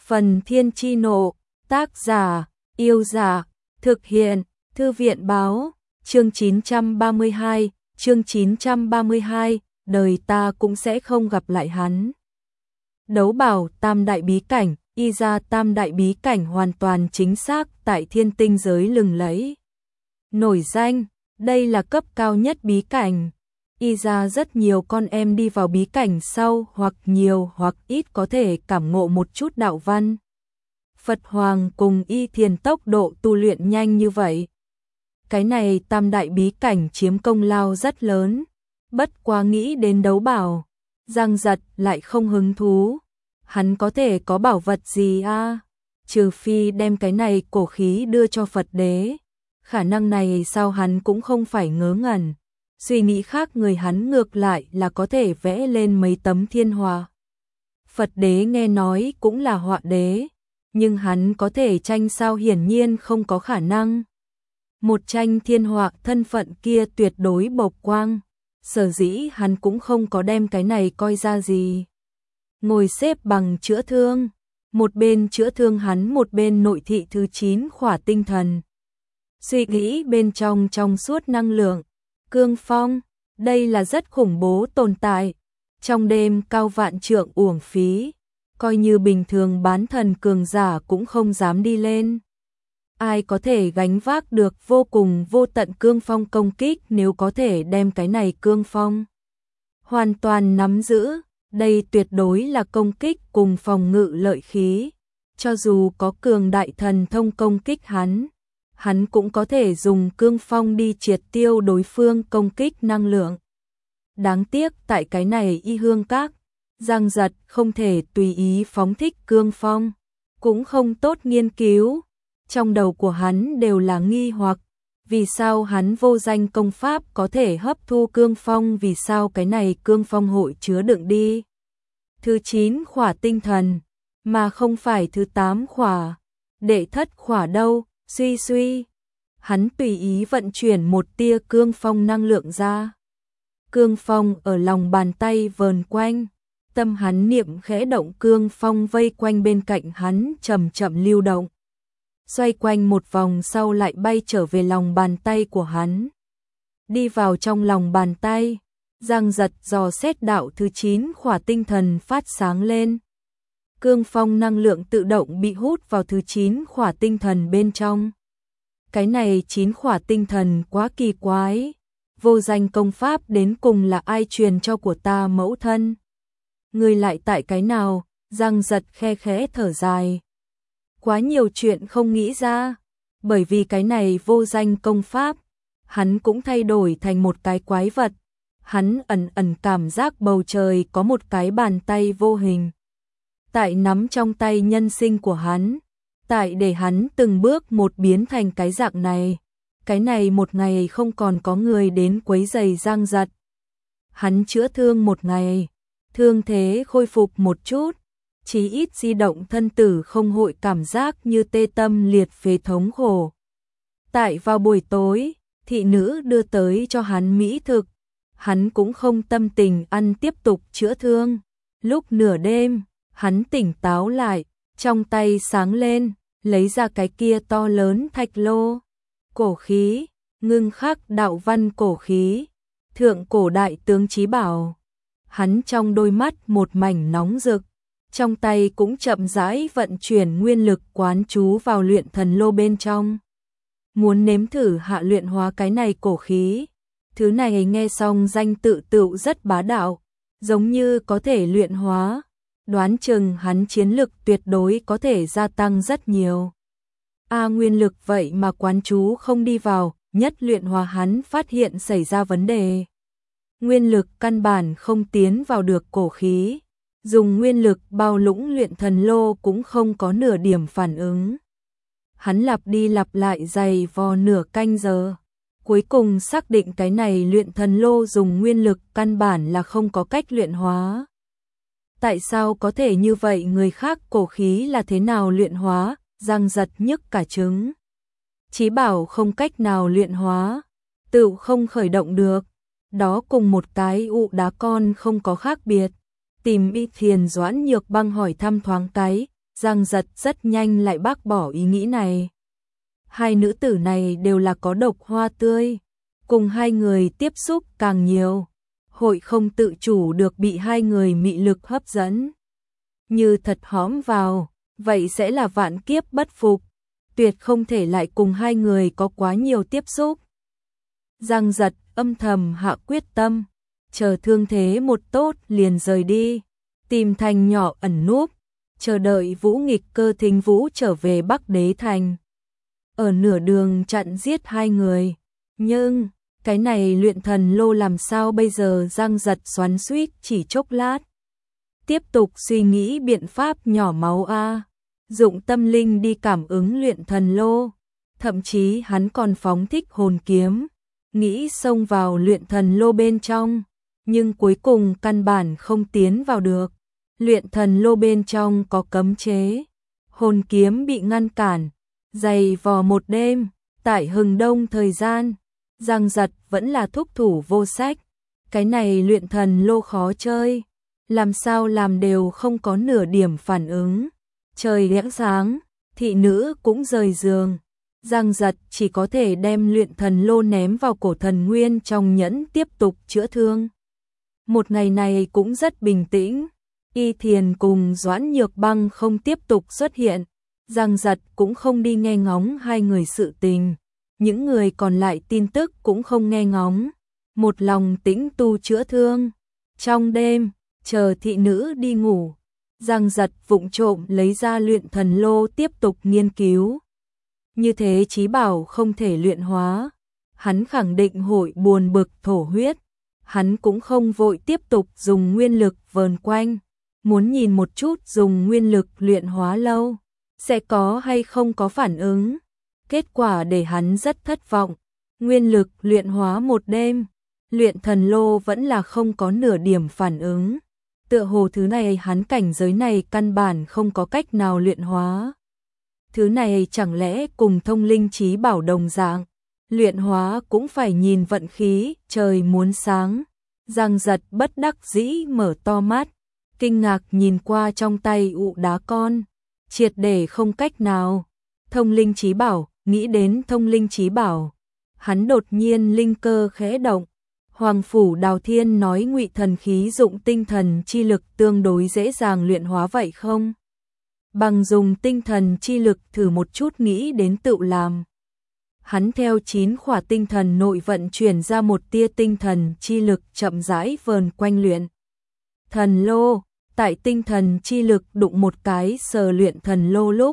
Phần Thiên Chi Nộ, tác giả, Yêu Giả, thực hiện, Thư viện Báo, chương 932, chương 932, đời ta cũng sẽ không gặp lại hắn. Đấu bảo tam đại bí cảnh, y ra tam đại bí cảnh hoàn toàn chính xác tại thiên tinh giới lừng lẫy. Nổi danh, đây là cấp cao nhất bí cảnh. Y ra rất nhiều con em đi vào bí cảnh sau hoặc nhiều hoặc ít có thể cảm ngộ một chút đạo văn. Phật Hoàng cùng Y Thiền tốc độ tu luyện nhanh như vậy. Cái này tam đại bí cảnh chiếm công lao rất lớn. Bất quá nghĩ đến đấu bảo, Giang Giật lại không hứng thú. Hắn có thể có bảo vật gì a? Trừ phi đem cái này cổ khí đưa cho Phật đế. Khả năng này sao hắn cũng không phải ngớ ngẩn. Suy nghĩ khác người hắn ngược lại là có thể vẽ lên mấy tấm thiên họa. Phật đế nghe nói cũng là họa đế, nhưng hắn có thể tranh sao hiển nhiên không có khả năng. Một tranh thiên họa thân phận kia tuyệt đối bộc quang, sở dĩ hắn cũng không có đem cái này coi ra gì. Ngồi xếp bằng chữa thương, một bên chữa thương hắn một bên nội thị thứ 9 khỏa tinh thần. Suy nghĩ bên trong suốt năng lượng, cương phong, đây là rất khủng bố tồn tại. Trong đêm cao vạn trượng uổng phí, coi như bình thường bán thần cường giả cũng không dám đi lên. Ai có thể gánh vác được vô cùng vô tận cương phong công kích nếu có thể đem cái này cương phong hoàn toàn nắm giữ, đây tuyệt đối là công kích cùng phòng ngự lợi khí. Cho dù có cường đại thần thông công kích hắn cũng có thể dùng cương phong đi triệt tiêu đối phương công kích năng lượng. Đáng tiếc tại cái này Y Hương Các, Giang Giật không thể tùy ý phóng thích cương phong, cũng không tốt nghiên cứu. Trong đầu của hắn đều là nghi hoặc, vì sao hắn vô danh công pháp có thể hấp thu cương phong, vì sao cái này cương phong hội chứa đựng đi thứ 9 khỏa tinh thần, mà không phải thứ 8 khỏa, đệ thất khỏa đâu. Suy, hắn tùy ý vận chuyển một tia cương phong năng lượng ra. Cương phong ở lòng bàn tay vờn quanh, tâm hắn niệm khẽ động, cương phong vây quanh bên cạnh hắn chậm chậm lưu động. Xoay quanh một vòng sau lại bay trở về lòng bàn tay của hắn. Đi vào trong lòng bàn tay, Giang Giật dò xét đạo thứ 9 khỏa tinh thần phát sáng lên. Cương phong năng lượng tự động bị hút vào thứ 9 khỏa tinh thần bên trong. Cái này 9 khỏa tinh thần quá kỳ quái. Vô danh công pháp đến cùng là ai truyền cho của ta mẫu thân? Người lại tại cái nào? Giang Giật khe khẽ thở dài. Quá nhiều chuyện không nghĩ ra. Bởi vì cái này vô danh công pháp, hắn cũng thay đổi thành một cái quái vật. Hắn ẩn cảm giác bầu trời có một cái bàn tay vô hình tại nắm trong tay nhân sinh của hắn, tại để hắn từng bước một biến thành cái dạng này. Cái này một ngày không còn có người đến quấy rầy Giang Giật. Hắn chữa thương một ngày, thương thế khôi phục một chút, chí ít di động thân tử không hội cảm giác như tê tâm liệt phế thống khổ. Tại vào buổi tối, thị nữ đưa tới cho hắn mỹ thực, hắn cũng không tâm tình ăn, tiếp tục chữa thương. Lúc nửa đêm, hắn tỉnh táo lại, trong tay sáng lên, lấy ra cái kia to lớn thạch lô. Cổ khí, ngưng khắc đạo văn cổ khí, thượng cổ đại tướng chí bảo. Hắn trong đôi mắt một mảnh nóng rực, trong tay cũng chậm rãi vận chuyển nguyên lực quán chú vào luyện thần lô bên trong. Muốn nếm thử hạ luyện hóa cái này cổ khí. Thứ này nghe xong danh tự tựu rất bá đạo, giống như có thể luyện hóa. Đoán chừng hắn chiến lực tuyệt đối có thể gia tăng rất nhiều. Nguyên lực vậy mà quán chú không đi vào, nhất luyện hóa hắn phát hiện xảy ra vấn đề. Nguyên lực căn bản không tiến vào được cổ khí, dùng nguyên lực bao lũng luyện thần lô cũng không có nửa điểm phản ứng. Hắn lặp đi lặp lại giày vò nửa canh giờ, cuối cùng xác định cái này luyện thần lô dùng nguyên lực căn bản là không có cách luyện hóa. Tại sao có thể như vậy, người khác cổ khí là thế nào luyện hóa? Giang Giật nhức cả trứng. Chí bảo không cách nào luyện hóa, tựu không khởi động được. Đó cùng một cái ụ đá con không có khác biệt. Tìm Y Thiền Doãn Nhược Băng hỏi thăm thoáng cái, Giang Giật rất nhanh lại bác bỏ ý nghĩ này. Hai nữ tử này đều là có độc hoa tươi, cùng hai người tiếp xúc càng nhiều, hội không tự chủ được bị hai người mị lực hấp dẫn. Như thật hóm vào, vậy sẽ là vạn kiếp bất phục, tuyệt không thể lại cùng hai người có quá nhiều tiếp xúc. Giang Giật âm thầm hạ quyết tâm, chờ thương thế một tốt liền rời đi, tìm thành nhỏ ẩn núp, chờ đợi Vũ Nghịch Cơ Thính Vũ trở về Bắc Đế Thành. Ở nửa đường chặn giết hai người, nhưng cái này luyện thần lô làm sao bây giờ? Giang Giật xoắn xuýt chỉ chốc lát, tiếp tục suy nghĩ biện pháp nhỏ máu dụng tâm linh đi cảm ứng luyện thần lô, thậm chí hắn còn phóng thích hồn kiếm, nghĩ xông vào luyện thần lô bên trong, nhưng cuối cùng căn bản không tiến vào được. Luyện thần lô bên trong có cấm chế, hồn kiếm bị ngăn cản, dày vò một đêm, tại hừng đông thời gian, Giang Giật vẫn là thúc thủ vô sách. Cái này luyện thần lô khó chơi, làm sao làm đều không có nửa điểm phản ứng. Trời lẽ sáng, thị nữ cũng rời giường, Giang Giật chỉ có thể đem luyện thần lô ném vào cổ thần nguyên trong nhẫn tiếp tục chữa thương. Một ngày này cũng rất bình tĩnh, Y Thiền cùng Doãn Nhược Băng không tiếp tục xuất hiện, Giang Giật cũng không đi nghe ngóng hai người sự tình, những người còn lại tin tức cũng không nghe ngóng, một lòng tĩnh tu chữa thương. Trong đêm, chờ thị nữ đi ngủ, Giang Giật vụng trộm lấy ra luyện thần lô tiếp tục nghiên cứu. Như thế chí bảo không thể luyện hóa, hắn khẳng định hội buồn bực thổ huyết, hắn cũng không vội tiếp tục dùng nguyên lực vờn quanh, muốn nhìn một chút dùng nguyên lực luyện hóa lâu, sẽ có hay không có phản ứng. Kết quả để hắn rất thất vọng, nguyên lực luyện hóa một đêm, luyện thần lô vẫn là không có nửa điểm phản ứng. Tựa hồ thứ này hắn cảnh giới này căn bản không có cách nào luyện hóa. Thứ này chẳng lẽ cùng thông linh chí bảo đồng dạng, luyện hóa cũng phải nhìn vận khí, trời muốn sáng. Giang Giật bất đắc dĩ mở to mắt, kinh ngạc nhìn qua trong tay ụ đá con, triệt để không cách nào. Thông linh chí bảo, nghĩ đến thông linh chí bảo, hắn đột nhiên linh cơ khẽ động. Hoàng phủ Đào Thiên nói ngụy thần khí dụng tinh thần chi lực tương đối dễ dàng luyện hóa vậy không? Bằng dùng tinh thần chi lực thử một chút, nghĩ đến tự làm. Hắn theo 9 khỏa tinh thần nội vận chuyển ra một tia tinh thần chi lực chậm rãi vờn quanh luyện thần lô, tại tinh thần chi lực đụng một cái sờ luyện thần lô lúc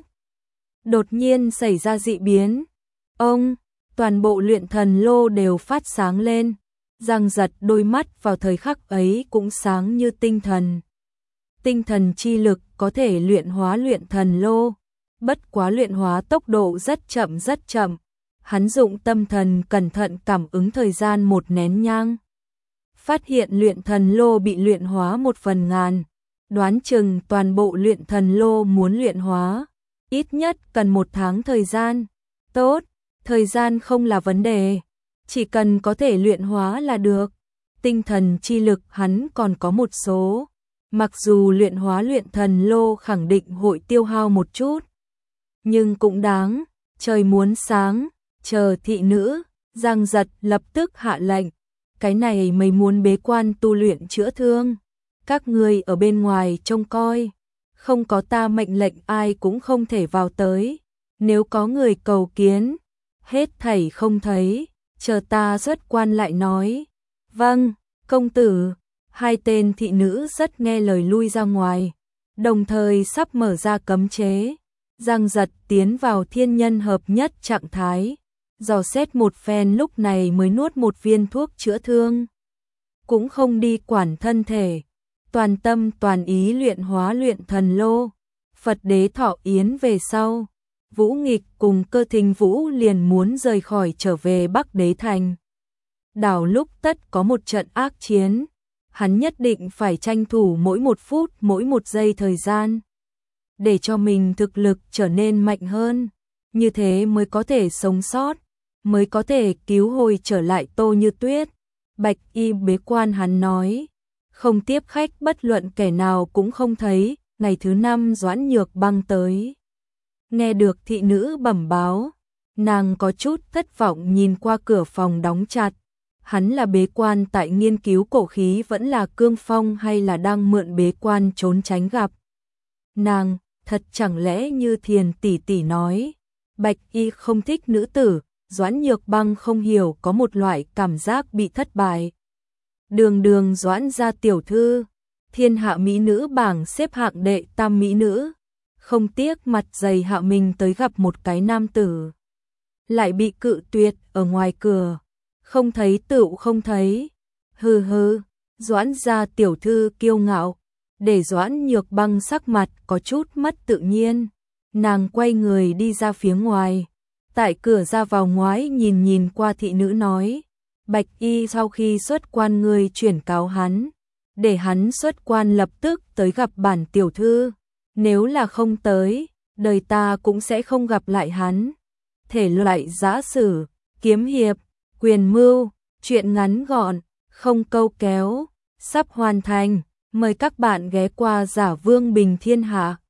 đột nhiên xảy ra dị biến. Toàn bộ luyện thần lô đều phát sáng lên. Giang Giật đôi mắt vào thời khắc ấy cũng sáng như tinh thần. Tinh thần chi lực có thể luyện hóa luyện thần lô, bất quá luyện hóa tốc độ rất chậm. Hắn dụng tâm thần cẩn thận cảm ứng thời gian một nén nhang, phát hiện luyện thần lô bị luyện hóa 1/1000, đoán chừng toàn bộ luyện thần lô muốn luyện hóa, ít nhất cần 1 tháng thời gian. Tốt, thời gian không là vấn đề, chỉ cần có thể luyện hóa là được. Tinh thần chi lực hắn còn có một số, mặc dù luyện hóa luyện thần lô khẳng định hội tiêu hao một chút, nhưng cũng đáng. Trời muốn sáng, chờ thị nữ, Giang Giật lập tức hạ lệnh, cái này mày muốn bế quan tu luyện chữa thương, các ngươi ở bên ngoài trông coi, không có ta mệnh lệnh ai cũng không thể vào tới, nếu có người cầu kiến, hết thảy không thấy, chờ ta xuất quan lại nói. Vâng, công tử. Hai tên thị nữ rất nghe lời lui ra ngoài, đồng thời sắp mở ra cấm chế. Giang Giật tiến vào thiên nhân hợp nhất trạng thái, dò xét một phen lúc này mới nuốt một viên thuốc chữa thương, cũng không đi quản thân thể, toàn tâm toàn ý luyện hóa luyện thần lô. Phật đế thọ yến về sau, Vũ Nghịch cùng Cơ Thính Vũ liền muốn rời khỏi trở về Bắc Đế Thành. Đảo lúc tất có một trận ác chiến, hắn nhất định phải tranh thủ mỗi 1 phút mỗi 1 giây thời gian, để cho mình thực lực trở nên mạnh hơn, như thế mới có thể sống sót, mới có thể cứu hồi trở lại Tô Như Tuyết. Bạch y bế quan hắn nói, không tiếp khách, bất luận kẻ nào cũng không thấy, ngày thứ 5 Doãn Nhược Băng tới. Nghe được thị nữ bẩm báo, nàng có chút thất vọng nhìn qua cửa phòng đóng chặt. Hắn là bế quan tại nghiên cứu cổ khí vẫn là cương phong hay là đang mượn bế quan trốn tránh gặp. Nàng, thật chẳng lẽ như Thiền tỷ tỷ nói, Bạch Y không thích nữ tử, Doãn Nhược Băng không hiểu có một loại cảm giác bị thất bại. Đường đường Doãn gia tiểu thư, thiên hạ mỹ nữ bảng xếp hạng đệ tam mỹ nữ, không tiếc mặt dày hạ mình tới gặp một cái nam tử. Lại bị cự tuyệt ở ngoài cửa, không thấy tựu không thấy, hừ hừ, Doãn gia tiểu thư kiêu ngạo, để Doãn Nhược Băng sắc mặt có chút mất tự nhiên. Nàng quay người đi ra phía ngoài, tại cửa ra vào ngoái nhìn nhìn qua thị nữ nói, Bạch Y sau khi xuất quan người chuyển cáo hắn, để hắn xuất quan lập tức tới gặp bản tiểu thư, nếu là không tới, đời ta cũng sẽ không gặp lại hắn. Thể loại giã sử, kiếm hiệp, quyền mưu, truyện ngắn gọn, không câu kéo, sắp hoàn thành, mời các bạn ghé qua Giả Vương Bình Thiên Hạ.